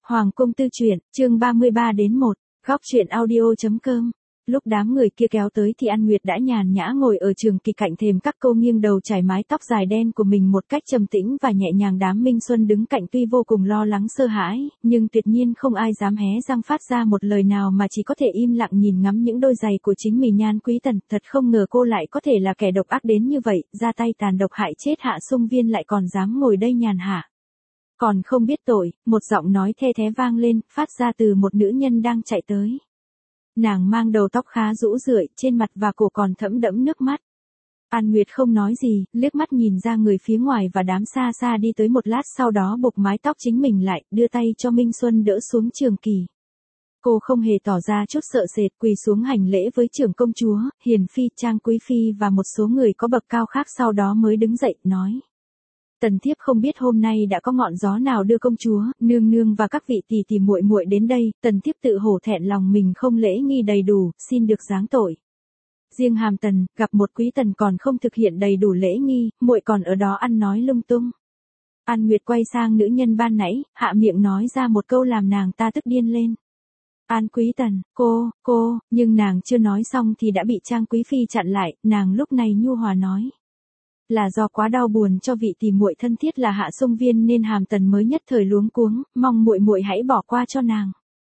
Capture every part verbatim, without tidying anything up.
Hoàng cung tư truyện, chương ba mươi ba đến một, góc truyện audio.com. Lúc đám người kia kéo tới thì An Nguyệt đã nhàn nhã ngồi ở trường kỳ cạnh thềm các cô, nghiêng đầu trải mái tóc dài đen của mình một cách trầm tĩnh và nhẹ nhàng. Đám Minh Xuân đứng cạnh tuy vô cùng lo lắng sợ hãi, nhưng tuyệt nhiên không ai dám hé răng phát ra một lời nào, mà chỉ có thể im lặng nhìn ngắm những đôi giày của chính mình. Nhan Quý Tần, thật không ngờ cô lại có thể là kẻ độc ác đến như vậy, ra tay tàn độc hại chết Hạ Sung Viên lại còn dám ngồi đây nhàn hạ. Còn không biết tội, một giọng nói the thé vang lên, phát ra từ một nữ nhân đang chạy tới. Nàng mang đầu tóc khá rũ rượi, trên mặt và cổ còn thẫm đẫm nước mắt. An Nguyệt không nói gì, liếc mắt nhìn ra người phía ngoài và đám xa xa đi tới. Một lát sau đó buộc mái tóc chính mình lại, đưa tay cho Minh Xuân đỡ xuống trường kỳ. Cô không hề tỏ ra chút sợ sệt, quỳ xuống hành lễ với trưởng công chúa, hiền phi, trang quý phi và một số người có bậc cao khác, sau đó mới đứng dậy, nói. Tần thiếp không biết hôm nay đã có ngọn gió nào đưa công chúa, nương nương và các vị tỷ tỷ muội muội đến đây. Tần thiếp tự hổ thẹn lòng mình không lễ nghi đầy đủ, xin được giáng tội. Riêng Hàm Tần, gặp một quý tần còn không thực hiện đầy đủ lễ nghi, muội còn ở đó ăn nói lung tung. An Nguyệt quay sang nữ nhân ban nãy, hạ miệng nói ra một câu làm nàng ta tức điên lên. An Quý Tần, cô, cô, nhưng nàng chưa nói xong thì đã bị Trang Quý Phi chặn lại. Nàng lúc này nhu hòa nói. Là do quá đau buồn cho vị tỷ muội thân thiết là Hạ Sung Viên nên Hàm Tần mới nhất thời luống cuống, mong muội muội hãy bỏ qua cho nàng.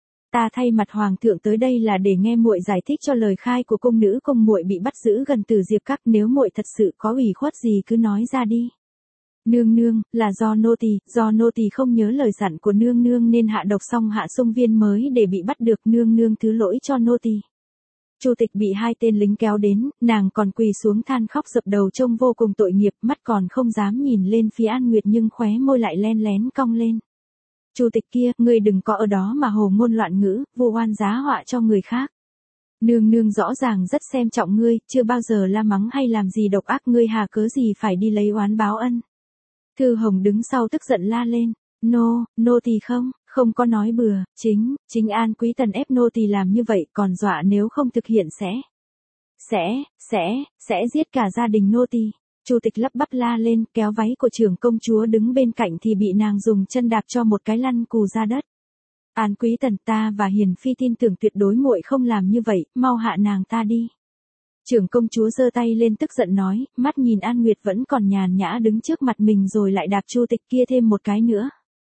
Ta thay mặt hoàng thượng tới đây là để nghe muội giải thích cho lời khai của cung nữ cung muội bị bắt giữ gần Từ Diệp Các, nếu muội thật sự có ủy khuất gì cứ nói ra đi. Nương nương, là do nô tỳ, do nô tỳ không nhớ lời dặn của nương nương nên hạ độc xong Hạ Sung Viên mới để bị bắt được, nương nương thứ lỗi cho nô tỳ. Chu Tịch bị hai tên lính kéo đến, nàng còn quỳ xuống than khóc dập đầu trông vô cùng tội nghiệp, mắt còn không dám nhìn lên phía An Nguyệt nhưng khóe môi lại len lén cong lên. Chu Tịch kia, ngươi đừng có ở đó mà hồ ngôn loạn ngữ, vu oan giá họa cho người khác. Nương nương rõ ràng rất xem trọng ngươi, chưa bao giờ la mắng hay làm gì độc ác, ngươi hà cớ gì phải đi lấy oán báo ân. Thư Hồng đứng sau tức giận la lên. Nô, nô tỳ không, không có nói bừa, chính, chính An Quý Tần ép nô tỳ làm như vậy, còn dọa nếu không thực hiện sẽ, sẽ, sẽ, sẽ giết cả gia đình nô tỳ. Chu Tịch lắp bắp la lên, kéo váy của trưởng công chúa đứng bên cạnh thì bị nàng dùng chân đạp cho một cái lăn cù ra đất. An Quý Tần, ta và hiền phi tin tưởng tuyệt đối muội không làm như vậy, mau hạ nàng ta đi. Trưởng công chúa giơ tay lên tức giận nói, mắt nhìn An Nguyệt vẫn còn nhàn nhã đứng trước mặt mình rồi lại đạp Chu Tịch kia thêm một cái nữa.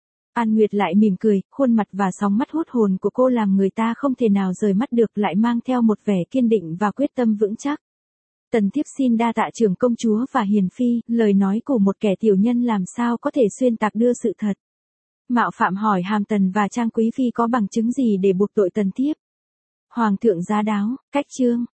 An Nguyệt lại mỉm cười, khuôn mặt và sóng mắt hút hồn của cô làm người ta không thể nào rời mắt được, lại mang theo một vẻ kiên định và quyết tâm vững chắc. Tần thiếp xin đa tạ trưởng công chúa và hiền phi, lời nói của một kẻ tiểu nhân làm sao có thể xuyên tạc đưa sự thật. Mạo phạm hỏi Hàm Tần và Trang Quý Phi có bằng chứng gì để buộc tội tần thiếp. Hoàng thượng giá đáo, cách chương.